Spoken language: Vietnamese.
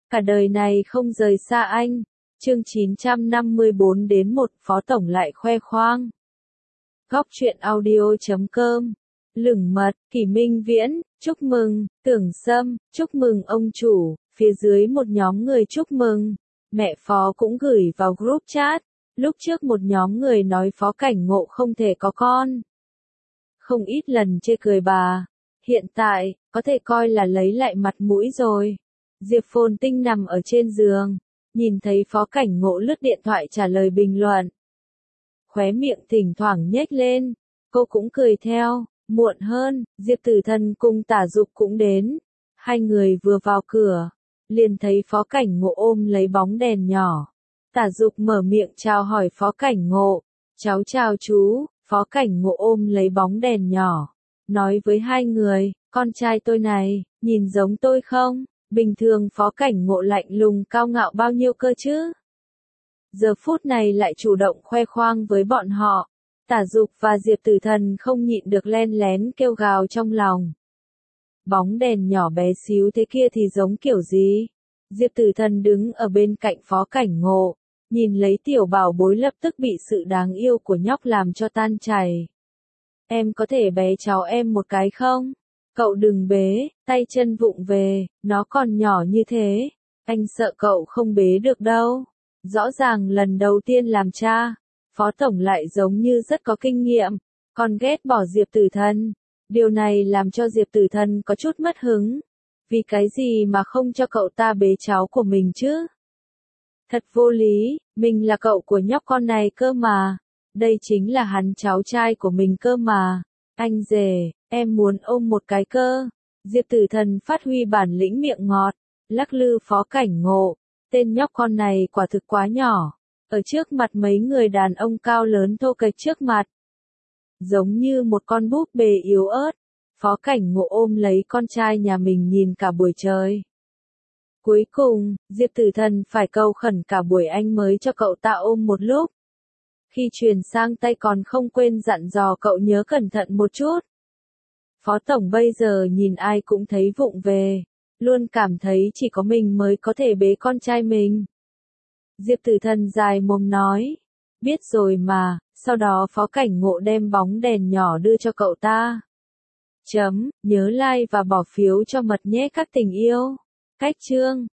Cả đời này không rời xa anh. Chương 954 đến 1 Phó Tổng lại khoe khoang. Góc truyện audio.com. Lửng mật, Kỷ Minh Viễn, chúc mừng, Tưởng Sâm, chúc mừng ông chủ, phía dưới một nhóm người chúc mừng. Mẹ Phó cũng gửi vào group chat. Lúc trước một nhóm người nói Phó Cảnh Ngộ không thể có con. Không ít lần chê cười bà. Hiện tại, có thể coi là lấy lại mặt mũi rồi. Diệp Phồn Tinh nằm ở trên giường, nhìn thấy Phó Cảnh Ngộ lướt điện thoại trả lời bình luận. Khóe miệng thỉnh thoảng nhếch lên, cô cũng cười theo. Muộn hơn, Diệp Tử Thần cùng Tả Dục cũng đến. Hai người vừa vào cửa, liền thấy Phó Cảnh Ngộ ôm lấy bóng đèn nhỏ. Tả Dục mở miệng chào hỏi Phó Cảnh Ngộ. Cháu chào chú. Phó Cảnh Ngộ ôm lấy bóng đèn nhỏ, nói với hai người, con trai tôi này, nhìn giống tôi không? Bình thường Phó Cảnh Ngộ lạnh lùng cao ngạo bao nhiêu cơ chứ? Giờ phút này lại chủ động khoe khoang với bọn họ. Tả Dục và Diệp Tử Thần không nhịn được len lén kêu gào trong lòng. Bóng đèn nhỏ bé xíu thế kia thì giống kiểu gì? Diệp Tử Thần đứng ở bên cạnh Phó Cảnh Ngộ, nhìn lấy tiểu bảo bối lập tức bị sự đáng yêu của nhóc làm cho tan chảy. Em có thể bế cháu em một cái không? Cậu đừng bế, tay chân vụng về, nó còn nhỏ như thế. Anh sợ cậu không bế được đâu. Rõ ràng lần đầu tiên làm cha, Phó Tổng lại giống như rất có kinh nghiệm, còn ghét bỏ Diệp Tử Thần. Điều này làm cho Diệp Tử Thần có chút mất hứng. Vì cái gì mà không cho cậu ta bế cháu của mình chứ? Thật vô lý, mình là cậu của nhóc con này cơ mà. Đây chính là hắn cháu trai của mình cơ mà. Anh rể, em muốn ôm một cái cơ. Diệp Tử Thần phát huy bản lĩnh miệng ngọt, lắc lư Phó Cảnh Ngộ. Tên nhóc con này quả thực quá nhỏ. Ở trước mặt mấy người đàn ông cao lớn thô kệch trước mặt. Giống như một con búp bê yếu ớt. Phó Cảnh Ngộ ôm lấy con trai nhà mình nhìn cả buổi trời. Cuối cùng, Diệp Tử Thần phải cầu khẩn cả buổi anh mới cho cậu ta ôm một lúc. Khi truyền sang tay còn không quên dặn dò cậu nhớ cẩn thận một chút. Phó Tổng bây giờ nhìn ai cũng thấy vụng về, luôn cảm thấy chỉ có mình mới có thể bế con trai mình. Diệp Tử Thần dài mồm nói, biết rồi mà, sau đó Phó Cảnh Ngộ đem bóng đèn nhỏ đưa cho cậu ta. Nhớ like và bỏ phiếu cho mật nhé các tình yêu. Cách chương